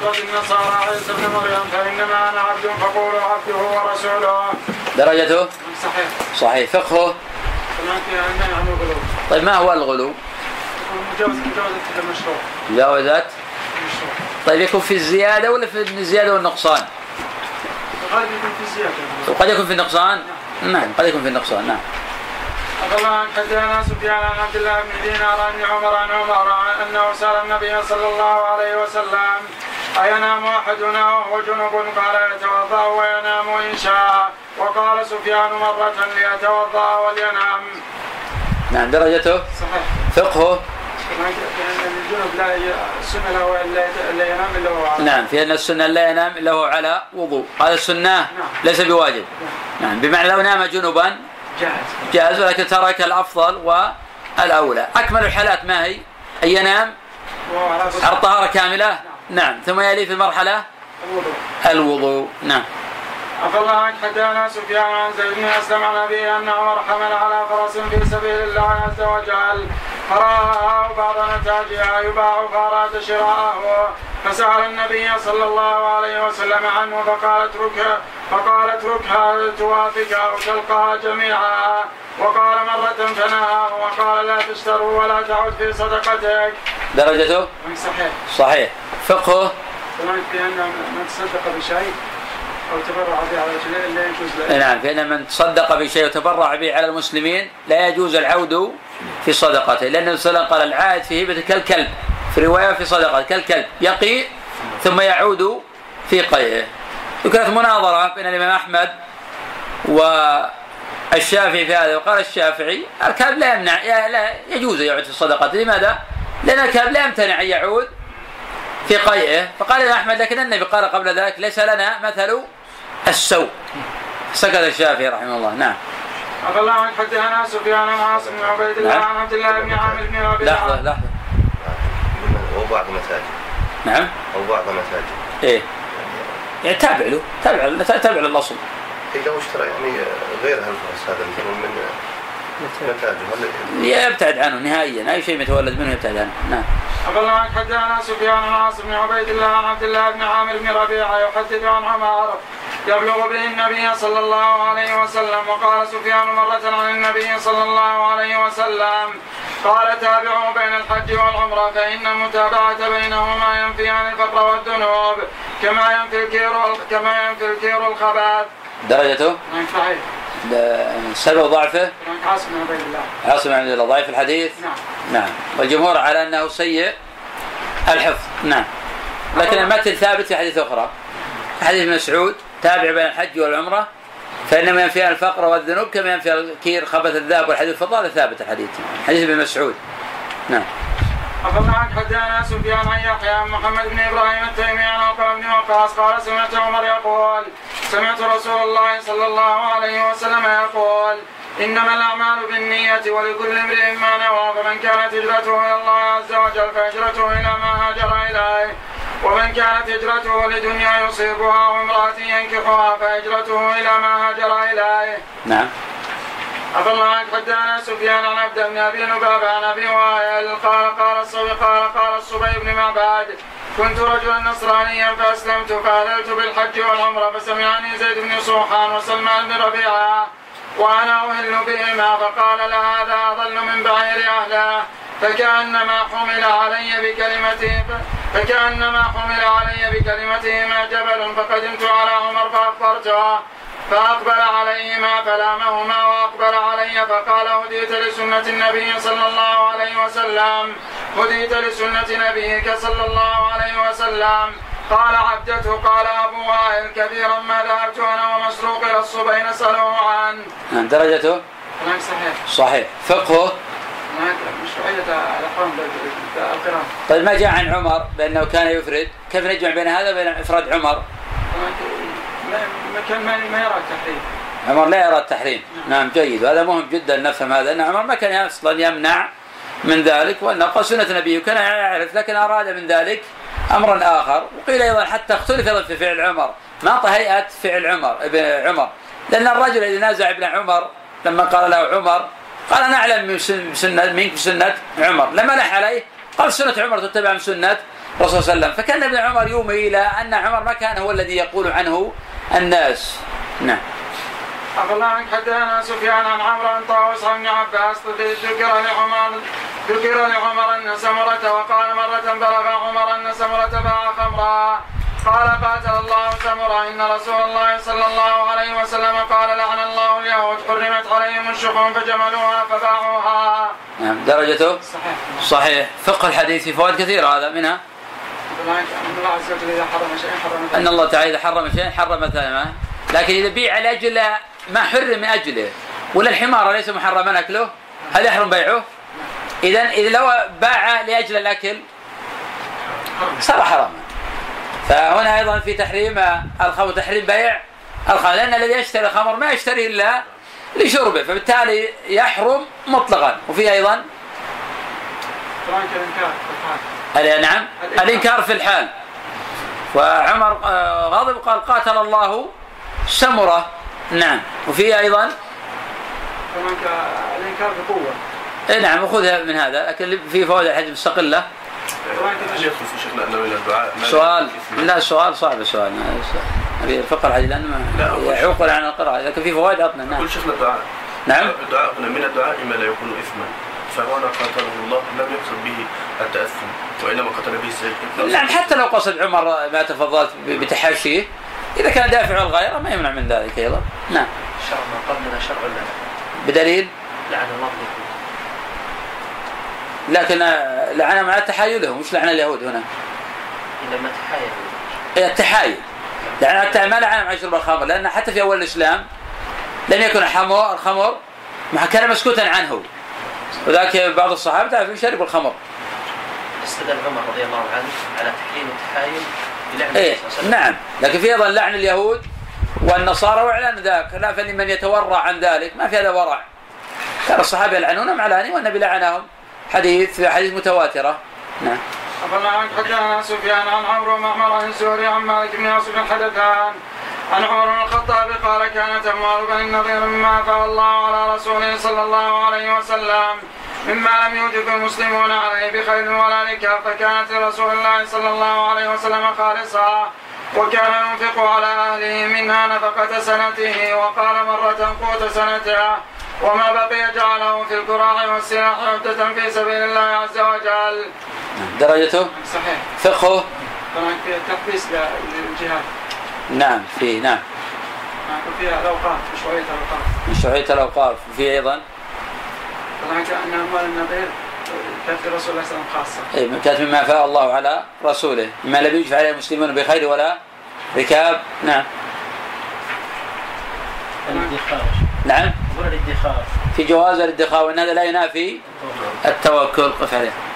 كفرت النصارى عيسى ابن مريم فإنما أنا عبد فقولوا عبده ورسوله. درجته صحيح. فقهه. طيب ما هو الغلو؟ مجاوزة المشروع. مجاوزات. طيب يكون في الزيادة ولا في الزيادة والنقصان؟ قد يكون في الزيادة. وقد يكون في النقصان؟ نعم قد يكون في النقصان. نعم. أخبرنا حدثنا سفيان عن عبد الله بن دينار عن عمر أنه سأل النبي صلى الله عليه وسلم أينام أحدنا وهو جنب؟ قال يتوضأ وينام إن شاء. وقال سفيان مرة ليتوضأ ولينام. نعم. درجته صحيح. فقهه. الجنب لا السنة لا ينام إلا هو على. نعم. في أن السنة لا ينام إلا هو على وضوء. هذا السنة ليس بواجب. نعم. بمعنى لو نام جنبا جاز ولكن ترك الأفضل والأولى. أكمل الحالات ما هي؟ أن ينام على الطهارة كاملة. نعم. ثم يلي في المرحلة الوضوء. نعم. عفى الله عنك حدثنا سفيان عن زيد بن أسلم عن أبيه أن عمر حمل على فرس في سبيل الله عز وجل فراها وبعض نتاجها يباع فأراد شراءه فسأل النبي صلى الله عليه وسلم عنه فقال اتركها توافق أو تلقاها جميعا. وقال مرة فنهاه وقال لا تشتروا ولا تعد في صدقتك. درجته صحيح. فقهه. لأن من تصدق بشيء أو تبرع به على المسلمين لا يجوز له. نعم. فإن من تصدق بشيء وتبرع به على المسلمين لا يجوز العود في صدقته، لأن النبي صلى الله عليه وسلم قال العائد في هبته كالكلب، في رواية في صدقة كالكلب يقي ثم يعود في قيئه. وكانت مناظرة بين الإمام أحمد والشافعي في هذا، وقال الشافعي الكلب لا يمنع لا يجوز يعود في الصدقة. لماذا؟ لأن الكلب لا يمتنع أن يعود في قيئه. فقال الإمام أحمد لكن النبي قال قبل ذلك ليس لنا مثل السوء. سكت الشافعي رحمه الله. نعم. عفى الله عنك حدثنا سفيان عن عاصم بن عبيد الله عن عبد الله بن عامر بن ربيعة. لحظة. أو بعض المساجد. نعم. أو بعض المساجد. إيه. يعني تابع الأصل. لو اشترى يعني غير هالفرس هذا مثلا من نتاجه يبتعد عنه نهائيا. أي شيء يتولد منه يبتعد عنه. نعم. عفى الله عنك حدثنا سفيان عن عاصم بن عبيد الله عن عبد الله بن عامر بن ربيعة يحدث عن عمر يبلغ به النبي صلى الله عليه وسلم. وقال سفيان مرة عن النبي صلى الله عليه وسلم قال تابعوا بين الحج والعمرة فإن المتابعة بينهما ينفي عن الفقر والذنوب كما ينفي الكير الخبث. درجته صحيح. سبب ضعفه عاصم بن عبيد الله. عاصم بن عبيد الله ضعيف الحديث. نعم. والجمهور على أنه سيء الحفظ. نعم. لكن المتن ثابت في حديث أخرى، حديث مسعود تابع بين الحج والعمرة فإنما ينفي الفقر والذنوب كما ينفي الكير خبث الذهب والحديث الفضل. ثابت الحديث حديث ابن مسعود. نعم. عفى الله عنك حدثنا سفيان عن يحيى عن محمد بن إبراهيم التيمي عن عقبة بن وقاص قال سمعت عمر يقول سمعت رسول الله صلى الله عليه وسلم يقول إنما الأعمال بالنية ولكل امرئ ما نوى فمن كانت هجرته إلى الله عز وجل فهجرته إلى ما هاجر إليه ومن كانت هجرته لدنيا يصيبها وامرأة ينكحها فهجرته إلى ما هاجر إليه. نعم. عفى الله عنك حدثنا سفيان عن عبد بن أبي لبابة عن أبي وائل قال الصبي بن معبد كنت رجلا نصرانيا فأسلمت فأهللت بالحج والعمرة فسمعني زيد بن صوحان وسلمان بن ربيعة وأنا أهل بهما فقال لهذا أضل من بعير أهله فكأنما حمل علي بكلمتهما جبل فقدمت على عمر فأخبرته فأقبل عليهما فلامهما وأقبل علي فقال هديت لسنة النبي صلى الله عليه وسلم هديت لسنة نبيك صلى الله عليه وسلم. قال عبدته قال أبو وائل كثيرا ما ذهبت أنا ومسروق إلى الصبي نسأله عنه. درجته صحيح. فقهه مشروعية الأحرام بالقران. طيب ما جاء عن عمر بأنه كان يفرد، كيف نجمع بين هذا وبين إفراد عمر؟ ما يرى التحريم. عمر لا يرى التحريم. نعم جيد. وهذا مهم جدا نفهم هذا أن عمر ما كان أصلا يمنع من ذلك وأن قال سنة نبيه كان يعرف لكن أراد من ذلك أمرا آخر. وقيل أيضا حتى اختلف أيضا في فعل عمر ما هيئة فعل عمر لأن الرجل الذي نازع ابن عمر لما قال له عمر قال أنا أعلم منك سنة عمر لما لح عليه قال سنة عمر تتبع من سنة الرسول صلى الله عليه وسلم. فكان ابن عمر يومي إلى أن عمر ما كان هو الذي يقول عنه الناس. نعم. أخبرنا عنك حدثنا سفيان عن عمرو عن طاووس عن ابن عباس ذكر لعمر أن سمرة وقال مرة بلغ عمر أن سمرة باع خمرا قال قاتل الله سمرة إن رسول الله صلى الله عليه وسلم قال لعن الله اليهود حرمت عليهم الشحوم فجملوها فباعوها. نعم درجته صحيح. فقه الحديث في فوائد كثيرة هذا منها أن الله تعالى إذا حرم شيئا حرم ثمنه، لكن إذا بيع لأجل ما حرم من أجله ولا الحمار ليس محرما أكله هل يحرم بيعه؟ إذا لو باع لأجل الأكل صار حراما. فهنا أيضا في تحريم الخمر تحريم بيع الخمر، لأن الذي يشتري الخمر ما يشتري إلا لشربه، فبالتالي يحرم مطلقا. وفي أيضا نعم الإنكار في الحال. وعمر غضب قال قاتل الله سمرة. نعم. وفي أيضا الإنكار بقوة. نعم وخذها من هذا، لكن في فوائد الحديث مستقلة. سؤال لا سؤال صعب السؤال أبي الفقه الحديث لأنه يعوقل عن القراءة، لكن في فوائد عطنا. نعم. كل شيخنا الدعاء. نعم. الدعاء من الدعاء ما لا يكون إثما، فهنا قاتله الله لم يقصد به التأثم وإنما قتل به السيف. نعم حتى لو قصد عمر ما تفضلت بتحاشيه إذا كان دافع الغير ما يمنع من ذلك أيضا. نعم. شرع ما قبلنا شرع لنا بدليل لعن الله اليهود، لكن لعنة مع تحايلهم مش لعن اليهود هنا. إنما تحايل. التحايل لعن ما لعن مع شرب الخمر، لأن حتى في أول الإسلام لم يكن الخمر كان مسكوتا عنه، وذاك بعض الصحابة تعرفوا يشربوا الخمر. استدل عمر رضي الله عنه على تحريم التحايل بلعن نعم، لكن في أيضا لعن اليهود والنصارى وإعلان ذاك، لا فلمن يتورع عن ذلك ما في هذا ورع. كان الصحابة يلعنونهم علاني والنبي لعنهم، حديث متواترة. نعم. أخبرنا عنك حدثنا سفيان عن عمرو ومعمر عن الزهري عن مالك بن عاصم حدثان عن عمر بن الخطاب قال كانت أموال بني النضير مما أفاء الله على رسوله صلى الله عليه وسلم مما لم يوجب المسلمون عليه بخير ولا نكاح، فكانت لرسول الله صلى الله عليه وسلم خالصة، وكان ينفق على أهله منها نفقة سنته، وقال مرة قوت سنتها، وما بقي جعله في الكراع والسلاح عدة في سبيل الله عز وجل. درجته صحيح. فقهه في التحبيس للجهاد. نعم فيه. نعم. فيها الأوقاف مشروعية الأوقاف. وفي أيضا طبعا كأن أموال النضير كانت لرسول الله صلى الله عليه وسلم خاصة. كانت مما أفاء الله على رسوله مما لم يوجب عليه المسلمون بخير ولا ركاب. نعم. الادخار. نعم. الادخار. في جواز الادخار، وأن هذا لا ينافي التوكل. قف عليه.